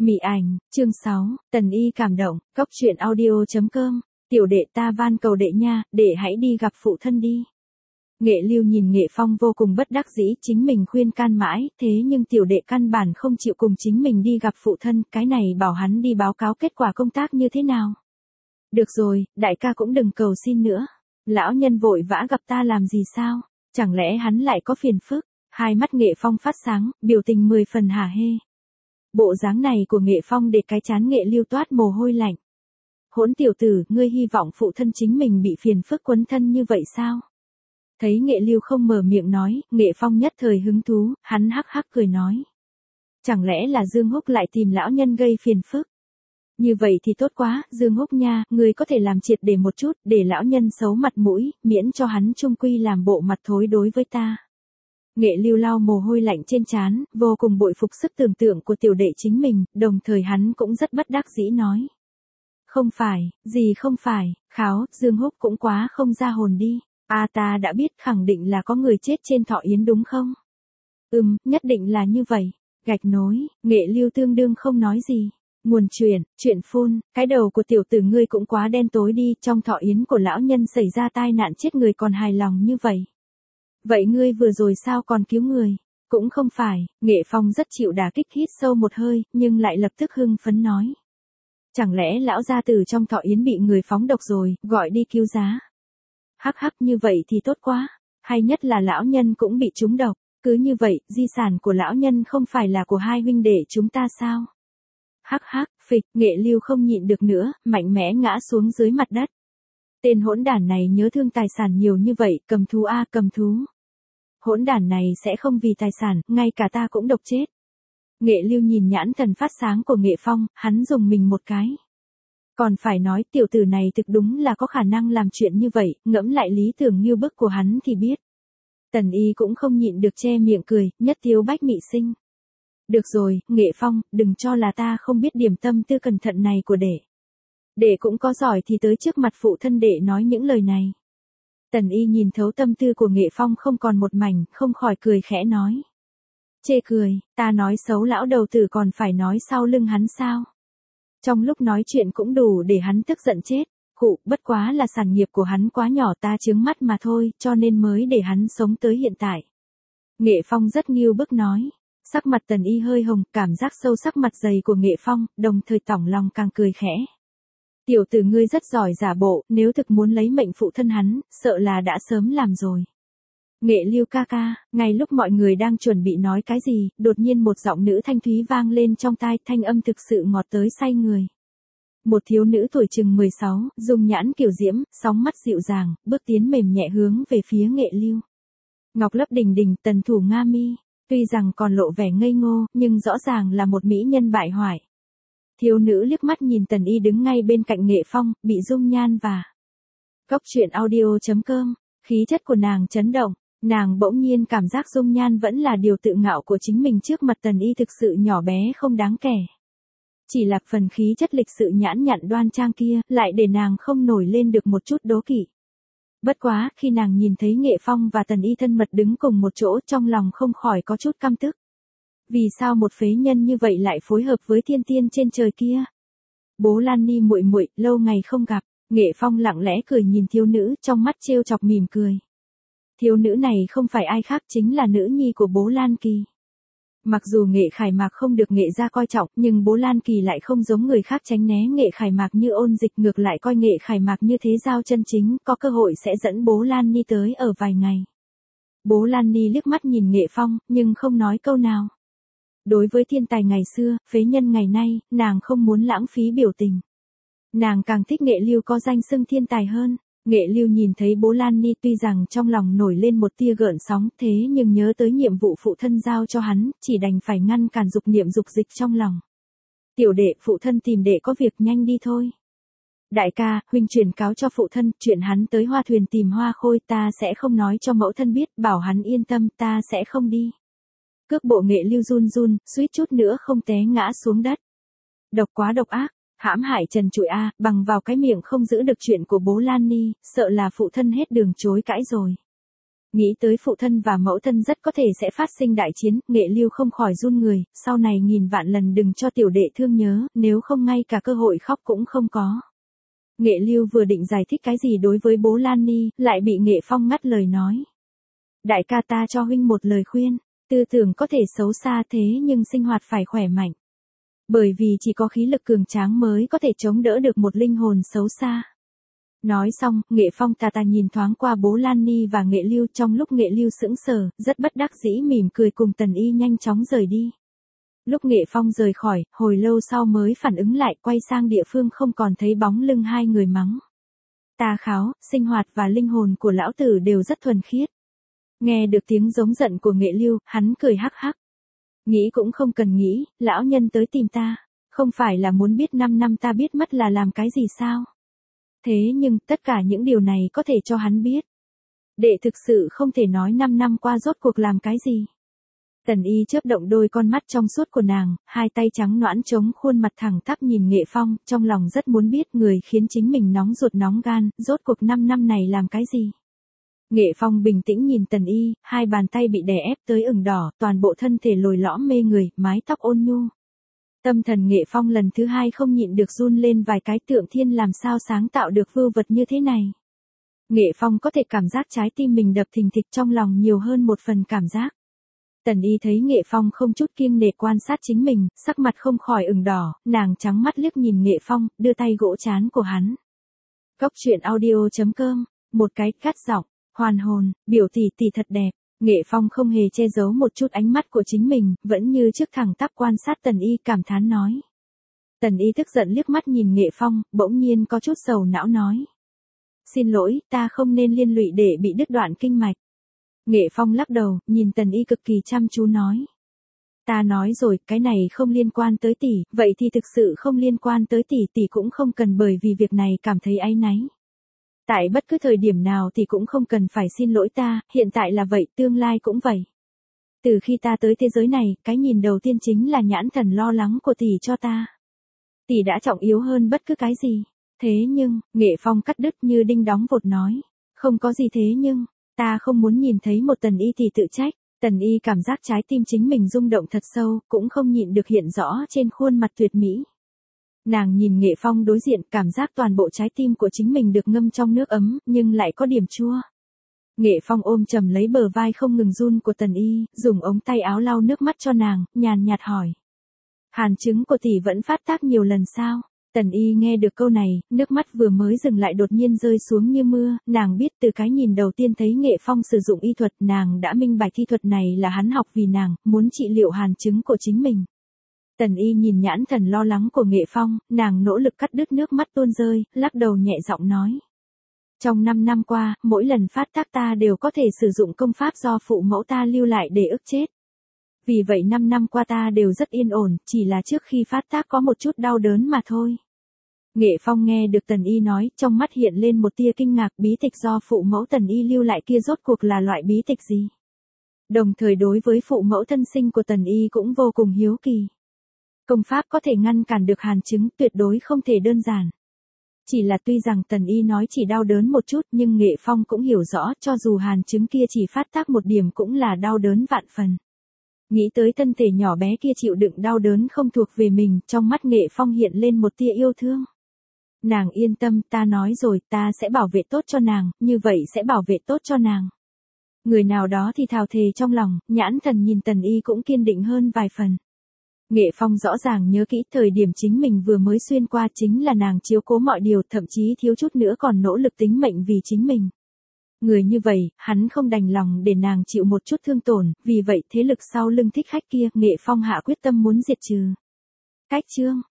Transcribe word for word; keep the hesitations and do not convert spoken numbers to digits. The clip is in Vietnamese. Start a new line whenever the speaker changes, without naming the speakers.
Mị ảnh, chương sáu, Tần Y cảm động, cóc truyện audio chấm com, tiểu đệ ta van cầu đệ nha, đệ hãy đi gặp phụ thân đi. Nghệ Lưu nhìn Nghệ Phong vô cùng bất đắc dĩ, chính mình khuyên can mãi, thế nhưng tiểu đệ căn bản không chịu cùng chính mình đi gặp phụ thân, cái này bảo hắn đi báo cáo kết quả công tác như thế nào. Được rồi, đại ca cũng đừng cầu xin nữa. Lão nhân vội vã gặp ta làm gì sao, chẳng lẽ hắn lại có phiền phức. Hai mắt Nghệ Phong phát sáng, biểu tình mười phần hả hê. Bộ dáng này của Nghệ Phong để cái chán Nghệ Lưu toát mồ hôi lạnh. Hỗn tiểu tử, ngươi hy vọng phụ thân chính mình bị phiền phức quấn thân như vậy sao? Thấy Nghệ Lưu không mở miệng nói, Nghệ Phong nhất thời hứng thú, hắn hắc hắc cười nói. Chẳng lẽ là Dương Húc lại tìm lão nhân gây phiền phức? Như vậy thì tốt quá, Dương Húc nha, ngươi có thể làm triệt để một chút, để lão nhân xấu mặt mũi, miễn cho hắn trung quy làm bộ mặt thối đối với ta. Nghệ Lưu lau mồ hôi lạnh trên trán, vô cùng bội phục sức tưởng tượng của tiểu đệ chính mình, đồng thời hắn cũng rất bất đắc dĩ nói. Không phải, gì không phải, kháo, Dương Húc cũng quá không ra hồn đi. À ta đã biết khẳng định là có người chết trên thọ yến đúng không? Ừm, nhất định là như vậy. Gạch nối, Nghệ Lưu tương đương không nói gì. Nguồn chuyện, chuyện phun, cái đầu của tiểu tử ngươi cũng quá đen tối đi, trong thọ yến của lão nhân xảy ra tai nạn chết người còn hài lòng như vậy. Vậy ngươi vừa rồi sao còn cứu người? Cũng không phải, Nghệ Phong rất chịu đả kích, hít sâu một hơi, nhưng lại lập tức hưng phấn nói. Chẳng lẽ lão gia tử trong thọ yến bị người phóng độc rồi, gọi đi cứu giá? Hắc hắc, như vậy thì tốt quá, hay nhất là lão nhân cũng bị trúng độc, cứ như vậy, di sản của lão nhân không phải là của hai huynh đệ chúng ta sao? Hắc hắc, phịch, Nghệ Lưu không nhịn được nữa, mạnh mẽ ngã xuống dưới mặt đất. Tên hỗn đản này nhớ thương tài sản nhiều như vậy, cầm thú a cầm thú. Hỗn đản này sẽ không vì tài sản, ngay cả ta cũng độc chết. Nghệ Lưu nhìn nhãn thần phát sáng của Nghệ Phong, hắn dùng mình một cái. Còn phải nói tiểu tử này thực đúng là có khả năng làm chuyện như vậy, ngẫm lại lý tưởng như bức của hắn thì biết. Tần Y cũng không nhịn được che miệng cười, nhất thiếu bách mị sinh. Được rồi, Nghệ Phong, đừng cho là ta không biết điểm tâm tư cẩn thận này của đệ. Đệ cũng có giỏi thì tới trước mặt phụ thân đệ nói những lời này. Tần Y nhìn thấu tâm tư của Nghệ Phong không còn một mảnh, không khỏi cười khẽ nói. Chê cười, ta nói xấu lão đầu tử còn phải nói sau lưng hắn sao? Trong lúc nói chuyện cũng đủ để hắn tức giận chết, khụ, bất quá là sản nghiệp của hắn quá nhỏ ta chướng mắt mà thôi, cho nên mới để hắn sống tới hiện tại. Nghệ Phong rất nghiêu bức nói. Sắc mặt Tần Y hơi hồng, cảm giác sâu sắc mặt dày của Nghệ Phong, đồng thời tỏng lòng càng cười khẽ. Tiểu tử ngươi rất giỏi giả bộ, nếu thực muốn lấy mệnh phụ thân hắn, sợ là đã sớm làm rồi. Nghệ Lưu ca ca, ngay lúc mọi người đang chuẩn bị nói cái gì, đột nhiên một giọng nữ thanh thúy vang lên trong tai, thanh âm thực sự ngọt tới say người. Một thiếu nữ tuổi chừng mười sáu, dung nhãn kiều diễm, sóng mắt dịu dàng, bước tiến mềm nhẹ hướng về phía Nghệ Lưu. Ngọc lấp đình đình, tần thủ nga mi, tuy rằng còn lộ vẻ ngây ngô, nhưng rõ ràng là một mỹ nhân bại hoại. Thiếu nữ liếc mắt nhìn Tần Y đứng ngay bên cạnh Nghệ Phong, bị dung nhan và cóc truyện audio chấm com, khí chất của nàng chấn động, nàng bỗng nhiên cảm giác dung nhan vẫn là điều tự ngạo của chính mình trước mặt Tần Y thực sự nhỏ bé không đáng kể. Chỉ là phần khí chất lịch sự nhãn nhặn đoan trang kia, lại để nàng không nổi lên được một chút đố kỵ. Bất quá, khi nàng nhìn thấy Nghệ Phong và Tần Y thân mật đứng cùng một chỗ, trong lòng không khỏi có chút căm tức. Vì sao một phế nhân như vậy lại phối hợp với thiên tiên trên trời kia? Bố Lan Ni muội muội, lâu ngày không gặp. Nghệ Phong lặng lẽ cười nhìn thiếu nữ, trong mắt trêu chọc mỉm cười. Thiếu nữ này không phải ai khác, chính là nữ nhi của bố Lan Kỳ. Mặc dù Nghệ Khải Mạc không được Nghệ gia coi trọng, nhưng bố Lan Kỳ lại không giống người khác tránh né Nghệ Khải Mạc như ôn dịch, ngược lại coi Nghệ Khải Mạc như thế giao chân chính, có cơ hội sẽ dẫn bố Lan Ni tới ở vài ngày. Bố Lan Ni liếc mắt nhìn Nghệ Phong, nhưng không nói câu nào. Đối với thiên tài ngày xưa, phế nhân ngày nay, nàng không muốn lãng phí biểu tình. Nàng càng thích Nghệ Lưu có danh xưng thiên tài hơn. Nghệ Lưu nhìn thấy bố Lan Ni tuy rằng trong lòng nổi lên một tia gợn sóng, thế nhưng nhớ tới nhiệm vụ phụ thân giao cho hắn, chỉ đành phải ngăn cản dục niệm dục dịch trong lòng. Tiểu đệ, phụ thân tìm đệ có việc, nhanh đi thôi. Đại ca, huynh truyền cáo cho phụ thân, chuyện hắn tới Hoa Thuyền tìm Hoa Khôi, ta sẽ không nói cho mẫu thân biết, bảo hắn yên tâm, ta sẽ không đi. Cước bộ Nghệ Lưu run run, suýt chút nữa không té ngã xuống đất. Độc quá độc ác, hãm hại trần trụi a, bằng vào cái miệng không giữ được chuyện của bố Lan Ni, sợ là phụ thân hết đường chối cãi rồi. Nghĩ tới phụ thân và mẫu thân rất có thể sẽ phát sinh đại chiến, Nghệ Lưu không khỏi run người, sau này nghìn vạn lần đừng cho tiểu đệ thương nhớ, nếu không ngay cả cơ hội khóc cũng không có. Nghệ Lưu vừa định giải thích cái gì đối với bố Lan Ni, lại bị Nghệ Phong ngắt lời nói. Đại ca ta cho huynh một lời khuyên, tư tưởng có thể xấu xa thế nhưng sinh hoạt phải khỏe mạnh. Bởi vì chỉ có khí lực cường tráng mới có thể chống đỡ được một linh hồn xấu xa. Nói xong, Nghệ Phong tà tà nhìn thoáng qua bố Lan Ni và Nghệ Lưu, trong lúc Nghệ Lưu sững sờ, rất bất đắc dĩ mỉm cười cùng Tần Y nhanh chóng rời đi. Lúc Nghệ Phong rời khỏi, hồi lâu sau mới phản ứng lại, quay sang địa phương không còn thấy bóng lưng hai người mắng. Tà Kháo, sinh hoạt và linh hồn của lão tử đều rất thuần khiết. Nghe được tiếng giống giận của Nghệ Lưu, hắn cười hắc hắc. Nghĩ cũng không cần nghĩ, lão nhân tới tìm ta, không phải là muốn biết năm năm ta biết mất là làm cái gì sao? Thế nhưng, tất cả những điều này có thể cho hắn biết. Đệ thực sự không thể nói năm năm qua rốt cuộc làm cái gì. Tần Y chớp động đôi con mắt trong suốt của nàng, hai tay trắng nõn chống khuôn mặt thẳng tắp nhìn Nghệ Phong, trong lòng rất muốn biết người khiến chính mình nóng ruột nóng gan, rốt cuộc năm năm này làm cái gì. Nghệ Phong bình tĩnh nhìn Tần Y, hai bàn tay bị đè ép tới ửng đỏ, toàn bộ thân thể lồi lõm mê người, mái tóc ôn nhu. Tâm thần Nghệ Phong lần thứ hai không nhịn được run lên vài cái, tượng thiên làm sao sáng tạo được vưu vật như thế này. Nghệ Phong có thể cảm giác trái tim mình đập thình thịch, trong lòng nhiều hơn một phần cảm giác. Tần Y thấy Nghệ Phong không chút kiêng nể quan sát chính mình, sắc mặt không khỏi ửng đỏ, nàng trắng mắt liếc nhìn Nghệ Phong, đưa tay gỗ trán của hắn. Cốc truyện audio chấm com, một cái cắt giọng, hoàn hồn, biểu tỷ tỷ thật đẹp. Nghệ Phong không hề che giấu một chút ánh mắt của chính mình, vẫn như trước thẳng tắp quan sát Tần Y, cảm thán nói. Tần Y tức giận liếc mắt nhìn Nghệ Phong, bỗng nhiên có chút sầu não nói. Xin lỗi, ta không nên liên lụy để bị đứt đoạn kinh mạch. Nghệ Phong lắc đầu, nhìn Tần Y cực kỳ chăm chú nói. Ta nói rồi, cái này không liên quan tới tỷ, vậy thì thực sự không liên quan tới tỷ, tỷ cũng không cần bởi vì việc này cảm thấy áy náy. Tại bất cứ thời điểm nào thì cũng không cần phải xin lỗi ta, hiện tại là vậy, tương lai cũng vậy. Từ khi ta tới thế giới này, cái nhìn đầu tiên chính là nhãn thần lo lắng của tỷ cho ta. Tỷ đã trọng yếu hơn bất cứ cái gì. Thế nhưng, Nghệ Phong cắt đứt như đinh đóng vột nói. Không có gì thế nhưng, ta không muốn nhìn thấy một Tần Y tỷ tự trách. Tần Y cảm giác trái tim chính mình rung động thật sâu, cũng không nhịn được hiện rõ trên khuôn mặt tuyệt mỹ. Nàng nhìn Nghệ Phong đối diện, cảm giác toàn bộ trái tim của chính mình được ngâm trong nước ấm, nhưng lại có điểm chua. Nghệ Phong ôm chầm lấy bờ vai không ngừng run của Tần Y, dùng ống tay áo lau nước mắt cho nàng, nhàn nhạt hỏi. Hàn chứng của tỷ vẫn phát tác nhiều lần sao? Tần Y nghe được câu này, nước mắt vừa mới dừng lại đột nhiên rơi xuống như mưa, nàng biết từ cái nhìn đầu tiên thấy Nghệ Phong sử dụng y thuật, nàng đã minh bạch thi thuật này là hắn học vì nàng, muốn trị liệu hàn chứng của chính mình. Tần Y nhìn nhãn thần lo lắng của Nghệ Phong, nàng nỗ lực cắt đứt nước mắt tuôn rơi, lắc đầu nhẹ giọng nói. Trong năm năm qua, mỗi lần phát tác ta đều có thể sử dụng công pháp do phụ mẫu ta lưu lại để ức chết. Vì vậy năm năm qua ta đều rất yên ổn, chỉ là trước khi phát tác có một chút đau đớn mà thôi. Nghệ Phong nghe được Tần Y nói, trong mắt hiện lên một tia kinh ngạc, bí tịch do phụ mẫu Tần Y lưu lại kia rốt cuộc là loại bí tịch gì? Đồng thời đối với phụ mẫu thân sinh của Tần Y cũng vô cùng hiếu kỳ. Công pháp có thể ngăn cản được hàn chứng, tuyệt đối không thể đơn giản. Chỉ là tuy rằng Tần Y nói chỉ đau đớn một chút, nhưng Nghệ Phong cũng hiểu rõ, cho dù hàn chứng kia chỉ phát tác một điểm cũng là đau đớn vạn phần. Nghĩ tới thân thể nhỏ bé kia chịu đựng đau đớn không thuộc về mình, trong mắt Nghệ Phong hiện lên một tia yêu thương. Nàng yên tâm, ta nói rồi, ta sẽ bảo vệ tốt cho nàng, như vậy sẽ bảo vệ tốt cho nàng. Người nào đó thì thào thề trong lòng, nhãn thần nhìn Tần Y cũng kiên định hơn vài phần. Nghệ Phong rõ ràng nhớ kỹ thời điểm chính mình vừa mới xuyên qua chính là nàng chiếu cố mọi điều, thậm chí thiếu chút nữa còn nỗ lực tính mệnh vì chính mình. Người như vậy, hắn không đành lòng để nàng chịu một chút thương tổn, vì vậy thế lực sau lưng thích khách kia, Nghệ Phong hạ quyết tâm muốn diệt trừ. Cách chương